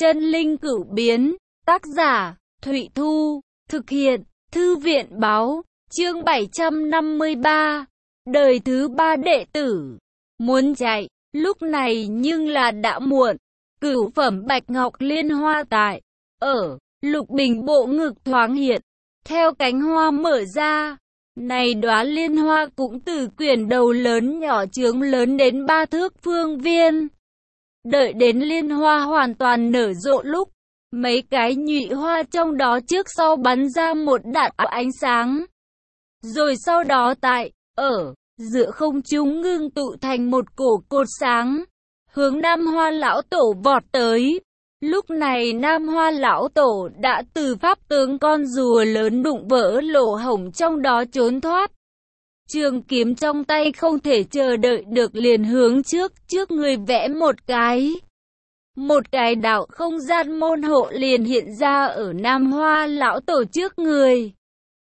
Chân linh cửu biến, tác giả, Thụy Thu, thực hiện, Thư viện báo, chương 753, đời thứ 3 đệ tử, muốn chạy, lúc này nhưng là đã muộn, cửu phẩm bạch ngọc liên hoa tại, ở, lục bình bộ ngực thoáng hiện, theo cánh hoa mở ra, này đóa liên hoa cũng từ quyển đầu lớn nhỏ chướng lớn đến 3 thước phương viên. Đợi đến liên hoa hoàn toàn nở rộ lúc, mấy cái nhụy hoa trong đó trước sau bắn ra một đạn ánh sáng. Rồi sau đó tại, ở, giữa không trung ngưng tụ thành một cổ cột sáng, hướng Nam Hoa Lão Tổ vọt tới. Lúc này Nam Hoa Lão Tổ đã từ pháp tướng con rùa lớn đụng vỡ lỗ hổng trong đó trốn thoát. Trường kiếm trong tay không thể chờ đợi được liền hướng trước người vẽ một cái đạo không gian môn hộ liền hiện ra ở Nam Hoa Lão Tổ trước người.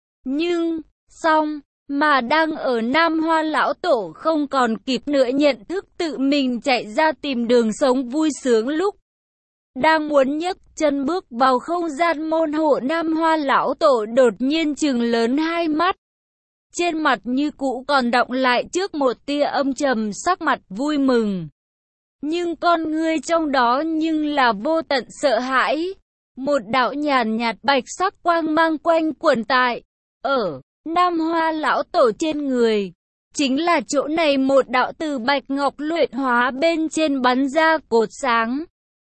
Nhưng, xong, mà đang ở Nam Hoa Lão Tổ không còn kịp nữa nhận thức tự mình chạy ra tìm đường sống vui sướng lúc. Đang muốn nhấc chân bước vào không gian môn hộ, Nam Hoa Lão Tổ đột nhiên trừng lớn hai mắt. Trên mặt như cũ còn đọng lại trước một tia âm trầm, sắc mặt vui mừng. Nhưng con ngươi trong đó nhưng là vô tận sợ hãi. Một đạo nhàn nhạt bạch sắc quang mang quanh quẩn tại, ở, Nam Hoa Lão Tổ trên người. Chính là chỗ này một đạo từ bạch ngọc luyện hóa bên trên bắn ra cột sáng.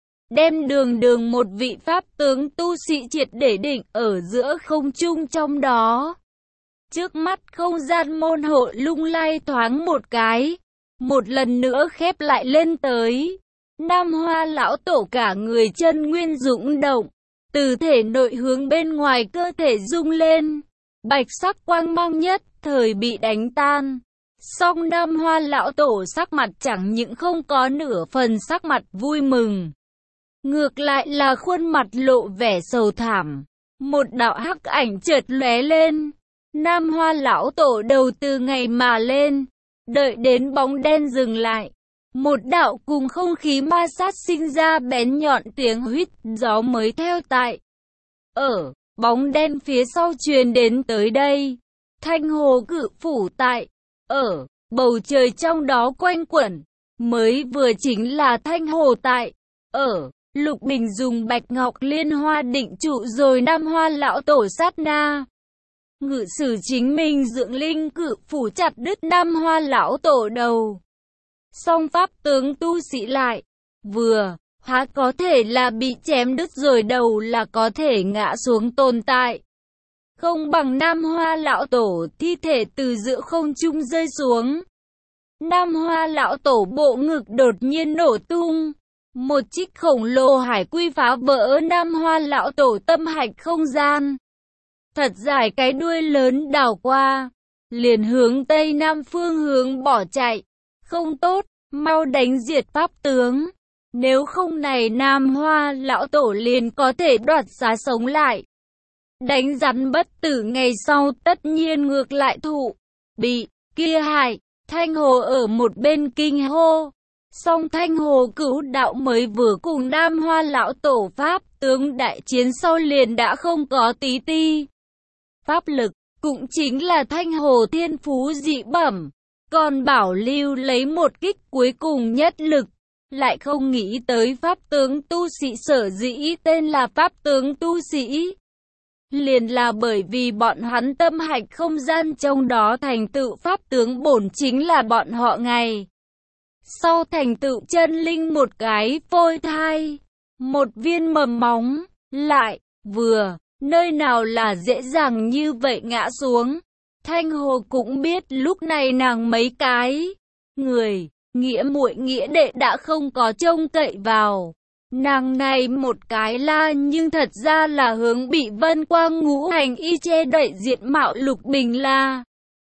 Đem đường một vị pháp tướng tu sĩ triệt để định ở giữa không trung trong đó. Trước mắt không gian môn hộ lung lay thoáng một cái, một lần nữa khép lại lên tới. Nam Hoa Lão Tổ cả người chân nguyên dũng động, từ thể nội hướng bên ngoài cơ thể rung lên, bạch sắc quang mang nhất thời bị đánh tan. Song Nam Hoa Lão Tổ sắc mặt chẳng những không có nửa phần sắc mặt vui mừng, ngược lại là khuôn mặt lộ vẻ sầu thảm. Một đạo hắc ảnh chợt lóe lên. Nam Hoa Lão Tổ đầu từ ngày mà lên, đợi đến bóng đen dừng lại. Một đạo cùng không khí ma sát sinh ra bén nhọn tiếng huýt gió mới theo tại. Ở, bóng đen phía sau truyền đến tới đây. Thanh hồ cự phủ tại, ở, bầu trời trong đó quanh quẩn. Mới vừa chính là thanh hồ tại, ở, lục bình dùng bạch ngọc liên hoa định trụ rồi Nam Hoa Lão Tổ sát na. Ngự sử chính mình dưỡng linh cự phủ chặt đứt Nam Hoa Lão Tổ đầu. Song pháp tướng tu sĩ lại, vừa, há có thể là bị chém đứt rồi đầu là có thể ngã xuống tồn tại. Không bằng Nam Hoa Lão Tổ thi thể từ giữa không trung rơi xuống. Nam Hoa Lão Tổ bộ ngực đột nhiên nổ tung. Một chiếc khổng lồ hải quy phá vỡ Nam Hoa Lão Tổ tâm hạch không gian. Thật dài cái đuôi lớn đảo qua, liền hướng tây nam phương hướng bỏ chạy. Không tốt, mau đánh diệt pháp tướng. Nếu không này Nam Hoa Lão Tổ liền có thể đoạt xá sống lại. Đánh rắn bất tử ngày sau tất nhiên ngược lại thụ. Bị, kia hại, Thanh Hồ ở một bên kinh hô. Song Thanh Hồ Cửu Đạo mới vừa cùng Nam Hoa Lão Tổ pháp tướng đại chiến sau liền đã không có tí ti pháp lực, cũng chính là Thanh Hồ thiên phú dị bẩm, còn bảo lưu lấy một kích cuối cùng nhất lực, lại không nghĩ tới pháp tướng tu sĩ sở dĩ tên là pháp tướng tu sĩ. Liền là bởi vì bọn hắn tâm hạch không gian trong đó thành tựu pháp tướng bổn chính là bọn họ ngày sau thành tựu chân linh một cái phôi thai, một viên mầm móng, lại, vừa, nơi nào là dễ dàng như vậy ngã xuống. Thanh Hồ cũng biết lúc này nàng mấy cái người, nghĩa muội nghĩa đệ đã không có trông cậy vào. Nàng này một cái la nhưng thật ra là hướng bị vân quang ngũ hành y che đậy diện mạo lục bình la.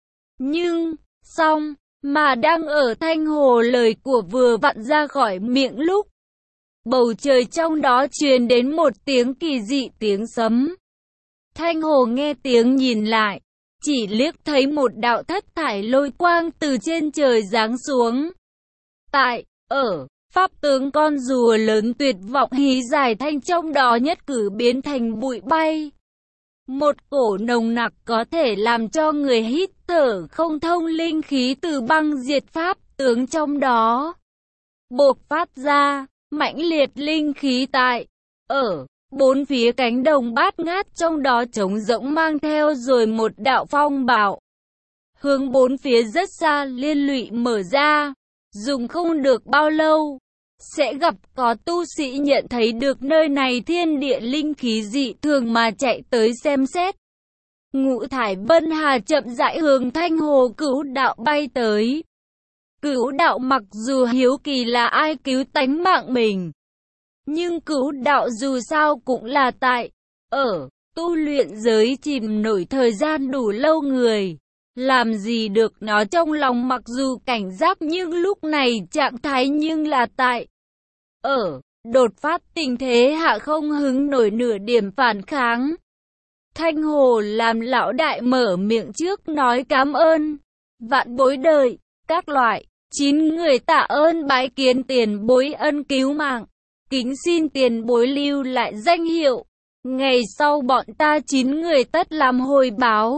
Nhưng, xong, mà đang ở Thanh Hồ lời của vừa vặn ra khỏi miệng lúc, bầu trời trong đó truyền đến một tiếng kỳ dị tiếng sấm. Thanh Hồ nghe tiếng nhìn lại, chỉ liếc thấy một đạo thất thải lôi quang từ trên trời giáng xuống. Tại, ở, Pháp tướng con rùa lớn tuyệt vọng hí giải thanh trong đó nhất cử biến thành bụi bay. Một cổ nồng nặc có thể làm cho người hít thở không thông linh khí từ băng diệt pháp tướng trong đó bộc phát ra, mãnh liệt linh khí tại ở bốn phía cánh đồng bát ngát trong đó trống rỗng mang theo rồi một đạo phong bạo hướng bốn phía rất xa liên lụy mở ra, dùng không được bao lâu sẽ gặp có tu sĩ nhận thấy được nơi này thiên địa linh khí dị thường mà chạy tới xem xét. Ngũ thải Vân Hà chậm rãi hướng Thanh Hồ Cửu Đạo bay tới. Cửu Đạo mặc dù hiếu kỳ là ai cứu tánh mạng mình, nhưng Cửu Đạo dù sao cũng là tại ở tu luyện giới chìm nổi thời gian đủ lâu người. Làm gì được nó trong lòng mặc dù cảnh giác nhưng lúc này trạng thái nhưng là tại ở đột phát tình thế hạ không hứng nổi nửa điểm phản kháng. Thanh Hồ làm lão đại mở miệng trước nói cảm ơn, vạn bối đời, các loại, 9 người tạ ơn bái kiến tiền bối ân cứu mạng, kính xin tiền bối lưu lại danh hiệu, ngày sau bọn ta 9 người tất làm hồi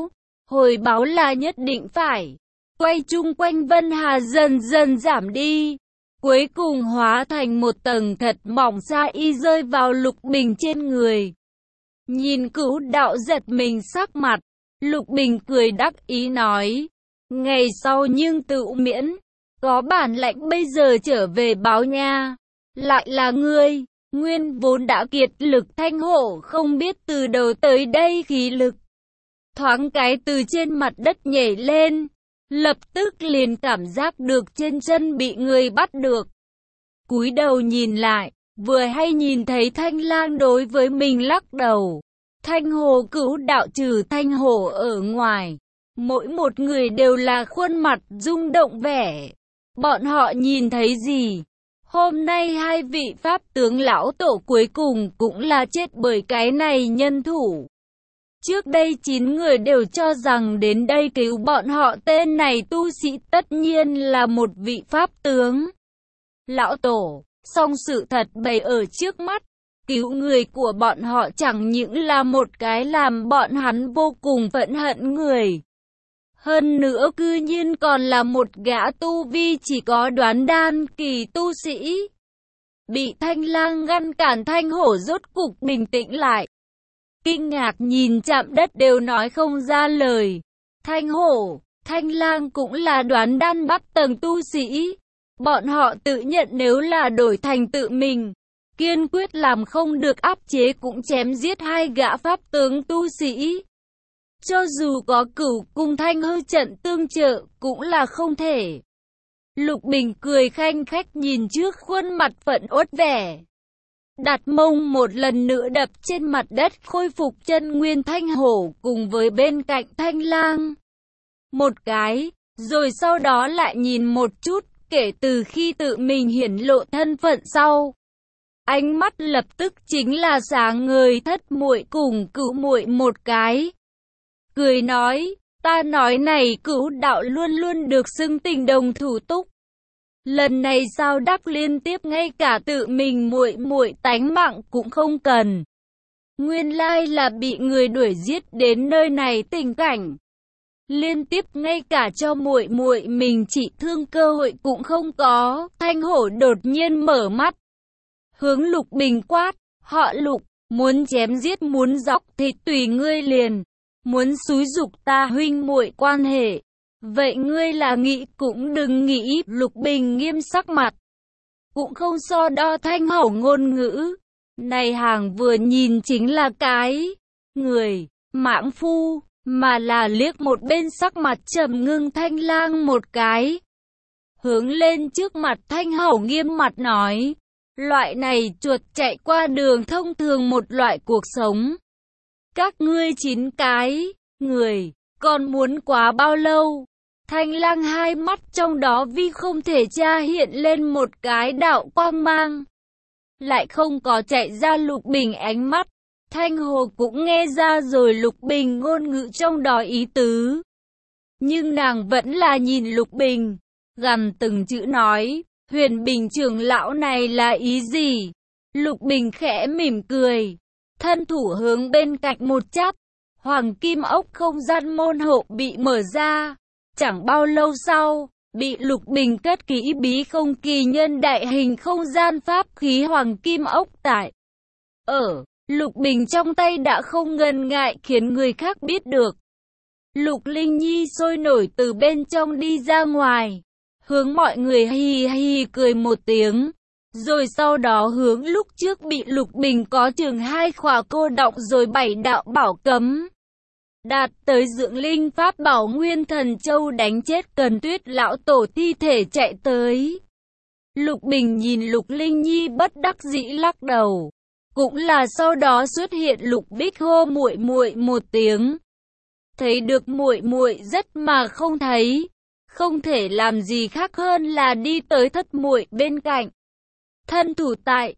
báo là nhất định phải. Quay chung quanh Vân Hà dần dần giảm đi, cuối cùng hóa thành một tầng thật mỏng sa y rơi vào Lục Bình trên người. Nhìn Cửu Đạo giật mình sắc mặt, Lục Bình cười đắc ý nói, ngày sau nhưng tự miễn, có bản lãnh bây giờ trở về báo nha. Lại là ngươi, nguyên vốn đã kiệt lực Thanh Hổ không biết từ đầu tới đây khí lực. Thoáng cái từ trên mặt đất nhảy lên, lập tức liền cảm giác được trên chân bị người bắt được. Cúi đầu nhìn lại, vừa hay nhìn thấy Thanh Lang đối với mình lắc đầu. Thanh Hồ Cửu Đạo trừ Thanh Hồ ở ngoài, mỗi một người đều là khuôn mặt rung động vẻ. Bọn họ nhìn thấy gì? Hôm nay hai vị pháp tướng lão tổ cuối cùng cũng là chết bởi cái này nhân thủ. Trước đây 9 người đều cho rằng đến đây cứu bọn họ tên này tu sĩ tất nhiên là một vị pháp tướng. Lão tổ, song sự thật bày ở trước mắt, cứu người của bọn họ chẳng những là một cái làm bọn hắn vô cùng phẫn hận người. Hơn nữa cư nhiên còn là một gã tu vi chỉ có đoán đan kỳ tu sĩ. Bị Thanh Lang ngăn cản Thanh Hổ rốt cục bình tĩnh lại. Kinh ngạc nhìn chạm đất đều nói không ra lời. Thanh Hổ, Thanh Lang cũng là đoán đan bắt tầng tu sĩ. Bọn họ tự nhận nếu là đổi thành tự mình, kiên quyết làm không được áp chế cũng chém giết hai gã pháp tướng tu sĩ. Cho dù có Cửu Cung Thanh Hư trận tương trợ cũng là không thể. Lục Bình cười khanh khách nhìn trước khuôn mặt phẫn uất vẻ. Đặt mông một lần nữa đập trên mặt đất khôi phục chân nguyên Thanh Hổ cùng với bên cạnh Thanh Lang. Một cái, rồi sau đó lại nhìn một chút kể từ khi tự mình hiển lộ thân phận sau. Ánh mắt lập tức chính là sáng ngời thất muội cùng Cửu muội một cái. Cười nói, ta nói này Cửu Đạo luôn luôn được xưng tình đồng thủ túc. Lần này sao đắc liên tiếp ngay cả tự mình muội tánh mạng cũng không cần. Nguyên lai là bị người đuổi giết đến nơi này tình cảnh. Liên tiếp ngay cả cho muội mình trị thương cơ hội cũng không có. Thanh Hổ đột nhiên mở mắt, hướng Lục Bình quát, họ Lục, muốn chém giết muốn dọc thì tùy ngươi liền. Muốn xúi giục ta huynh muội quan hệ, vậy ngươi là nghĩ cũng đừng nghĩ. Lục Bình nghiêm sắc mặt, cũng không so đo Thanh Hổ ngôn ngữ. Này hàng vừa nhìn chính là cái người mãng phu, mà là liếc một bên sắc mặt trầm ngưng Thanh Lang một cái. Hướng lên trước mặt Thanh Hổ nghiêm mặt nói, loại này chuột chạy qua đường thông thường một loại cuộc sống. Các ngươi 9 cái người, còn muốn quá bao lâu? Thanh Lang hai mắt trong đó vì không thể tra hiện lên một cái đạo quang mang. Lại không có chạy ra Lục Bình ánh mắt. Thanh Hồ cũng nghe ra rồi Lục Bình ngôn ngữ trong đó ý tứ. Nhưng nàng vẫn là nhìn Lục Bình, gằn từng chữ nói, Huyền Bình trưởng lão này là ý gì? Lục Bình khẽ mỉm cười, thân thủ hướng bên cạnh một chắp, hoàng kim ốc không gian môn hộ bị mở ra. Chẳng bao lâu sau, bị Lục Bình cất kỹ bí không kỳ nhân đại hình không gian pháp khí hoàng kim ốc tại. Lục Bình trong tay đã không ngần ngại khiến người khác biết được. Lục Linh Nhi sôi nổi từ bên trong đi ra ngoài, hướng mọi người hì hì cười một tiếng, rồi sau đó hướng lúc trước bị Lục Bình có chừng 2 khóa cô đọng rồi 7 đạo bảo cấm. Đạt tới dưỡng linh pháp bảo Nguyên Thần Châu đánh chết Cần Tuyết lão tổ thi thể chạy tới. Lục Bình nhìn Lục Linh Nhi bất đắc dĩ lắc đầu. Cũng là sau đó xuất hiện Lục Bích hô muội muội một tiếng. Thấy được muội muội rất mà không thấy, không thể làm gì khác hơn là đi tới thất muội bên cạnh. Thân thủ tại,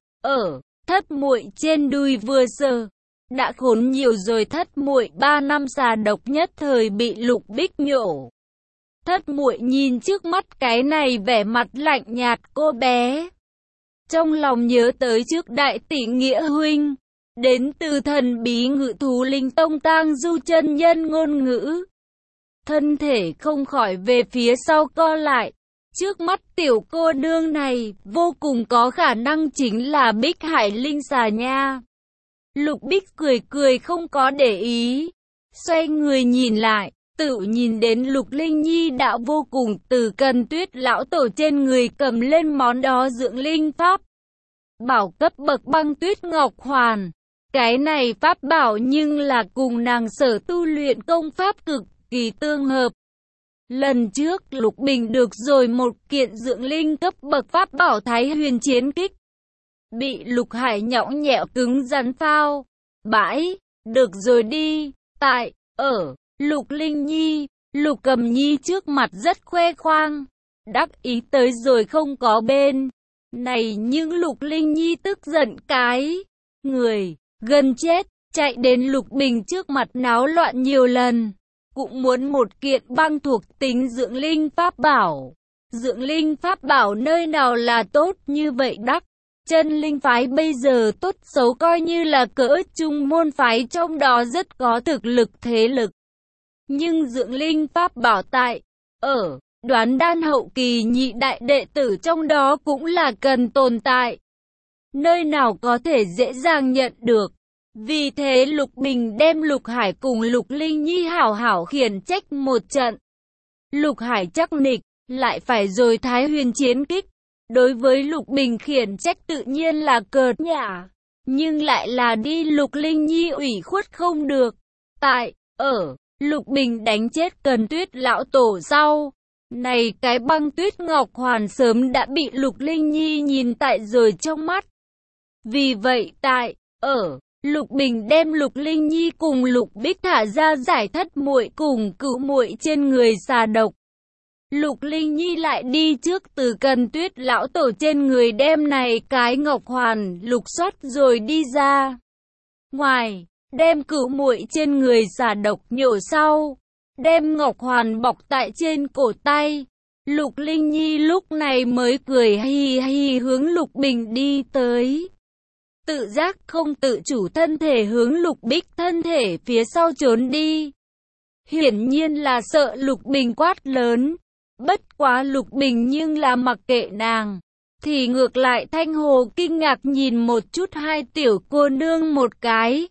thất muội trên đùi vừa sờ, đã khốn nhiều rồi. Thất muội 3 năm xà độc nhất thời bị Lục Bích nhổ. Thất muội nhìn trước mắt cái này vẻ mặt lạnh nhạt cô bé. Trong lòng nhớ tới trước đại tỷ Nghĩa huynh, đến từ thần bí ngự thú linh tông Tang Du chân nhân ngôn ngữ. Thân thể không khỏi về phía sau co lại. Trước mắt tiểu cô nương này, vô cùng có khả năng chính là Bích Hải Linh xà nha. Lục Bích cười cười không có để ý, xoay người nhìn lại, tự nhìn đến Lục Linh Nhi đã vô cùng từ Cần Tuyết lão tổ trên người cầm lên món đó dưỡng linh pháp bảo cấp bậc Băng Tuyết Ngọc Hoàn. Cái này pháp bảo nhưng là cùng nàng sở tu luyện công pháp cực kỳ tương hợp. Lần trước Lục Bình được rồi một kiện dưỡng linh cấp bậc pháp bảo Thái Huyền Chiến Kích, bị Lục Hải nhõng nhẽo cứng rắn phao bãi. Được rồi đi. Tại Lục Linh Nhi, Lục Cầm Nhi trước mặt rất khoe khoang, đắc ý tới rồi không có bên này, nhưng Lục Linh Nhi tức giận cái người gần chết, chạy đến Lục Bình trước mặt náo loạn nhiều lần, cũng muốn một kiện băng thuộc tính dưỡng linh pháp bảo. Dưỡng linh pháp bảo nơi nào là tốt như vậy đắc? Chân linh phái bây giờ tốt xấu coi như là cỡ trung môn phái, trong đó rất có thực lực thế lực. Nhưng dưỡng linh pháp bảo tại Đoán Đan hậu kỳ nhị đại đệ tử trong đó cũng là cần tồn tại. Nơi nào có thể dễ dàng nhận được. Vì thế Lục Bình đem Lục Hải cùng Lục Linh Nhi hảo hảo khiển trách một trận. Lục Hải chắc nịch, lại phải rồi Thái Huyền Chiến Kích. Đối với Lục Bình khiển trách tự nhiên là cợt nhả, nhưng lại là đi Lục Linh Nhi ủy khuất không được. Tại Lục Bình đánh chết Cần Tuyết lão tổ sau, này cái Băng Tuyết Ngọc Hoàn sớm đã bị Lục Linh Nhi nhìn tại rồi trong mắt. Vì vậy tại Lục Bình đem Lục Linh Nhi cùng Lục Bích thả ra giải thất muội cùng cửu muội trên người xà độc. Lục Linh Nhi lại đi trước từ Cần Tuyết lão tổ trên người đem này cái Ngọc Hoàn lục soát rồi đi ra ngoài, đem cửu muội trên người xà độc nhổ sau, đem Ngọc Hoàn bọc tại trên cổ tay. Lục Linh Nhi lúc này mới cười hi hi hướng Lục Bình đi tới. Tự giác không tự chủ thân thể hướng Lục Bích thân thể phía sau trốn đi. Hiển nhiên là sợ Lục Bình quát lớn. Bất quá Lục Bình nhưng là mặc kệ nàng, thì ngược lại Thanh Hồ kinh ngạc nhìn một chút hai tiểu cô nương một cái.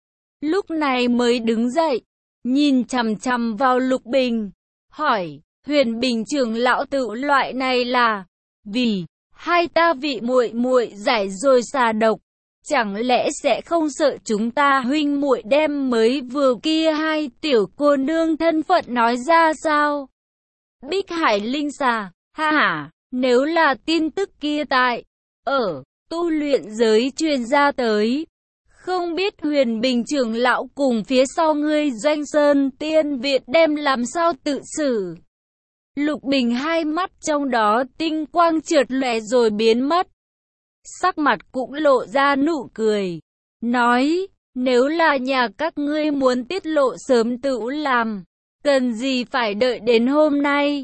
Lúc này mới đứng dậy, nhìn chằm chằm vào Lục Bình, hỏi, Huyền Bình trưởng lão tự loại này là vì hai ta vị muội muội giải rồi xà độc, chẳng lẽ sẽ không sợ chúng ta huynh muội đem mới vừa kia hai tiểu cô nương thân phận nói ra sao? Bích Hải Linh xà, ha ha, nếu là tin tức kia tại tu luyện giới truyền ra tới, không biết Huyền Bình trưởng lão cùng phía sau ngươi Doanh Sơn Tiên Viện đem làm sao tự xử. Lục Bình hai mắt trong đó tinh quang chợt lóe rồi biến mất, sắc mặt cũng lộ ra nụ cười, nói, nếu là nhà các ngươi muốn tiết lộ sớm tự làm, cần gì phải đợi đến hôm nay.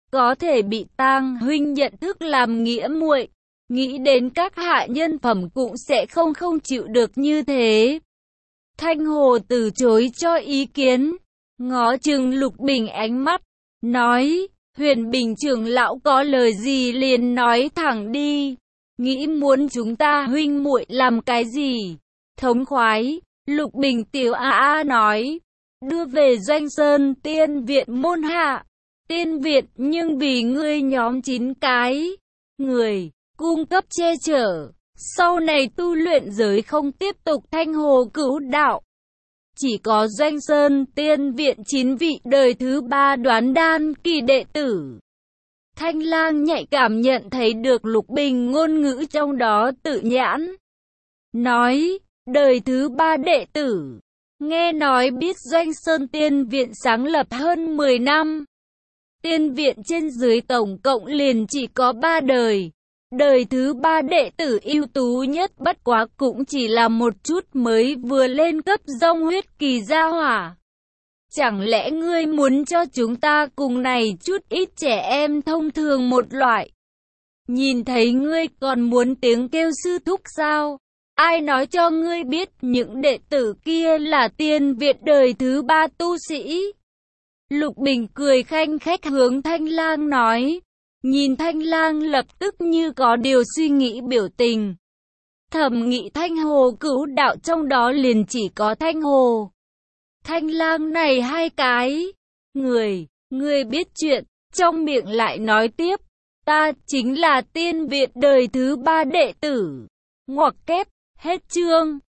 có thể bị Tang huynh nhận thức làm nghĩa muội. Nghĩ đến các hạ nhân phẩm cũng sẽ không chịu được như thế. Thanh Hồ từ chối cho ý kiến, ngó chừng Lục Bình ánh mắt, nói, Huyền Bình trưởng lão có lời gì liền nói thẳng đi. Nghĩ muốn chúng ta huynh muội làm cái gì? Thống khoái, Lục Bình tiểu nói, đưa về Doanh Sơn Tiên Viện môn hạ. Tiên Viện nhưng vì ngươi nhóm 9 cái người cung cấp che chở, sau này tu luyện giới không tiếp tục Thanh Hồ cứu đạo. Chỉ có Doanh Sơn Tiên Viện 9 vị đời thứ 3 đoán đan kỳ đệ tử. Thanh Lang nhạy cảm nhận thấy được Lục Bình ngôn ngữ trong đó tự nhãn. Nói, đời thứ 3 đệ tử. Nghe nói biết Doanh Sơn Tiên Viện sáng lập hơn 10 năm. Tiên Viện trên dưới tổng cộng liền chỉ có 3 đời. Đời thứ 3 đệ tử ưu tú nhất bất quá cũng chỉ là một chút mới vừa lên cấp dông huyết kỳ gia hỏa. Chẳng lẽ ngươi muốn cho chúng ta cùng này chút ít trẻ em thông thường một loại? Nhìn thấy ngươi còn muốn tiếng kêu sư thúc sao? Ai nói cho ngươi biết những đệ tử kia là Tiên Viện đời thứ 3 tu sĩ? Lục Bình cười khanh khách hướng Thanh Lang nói. Nhìn Thanh Lang lập tức như có điều suy nghĩ biểu tình. Thẩm nghĩ Thanh Hồ cứu đạo trong đó liền chỉ có Thanh Hồ. Thanh Lang này 2 cái. Người biết chuyện, trong miệng lại nói tiếp. Ta chính là Tiên Viện đời thứ 3 đệ tử. Ngoặc kép, hết chương.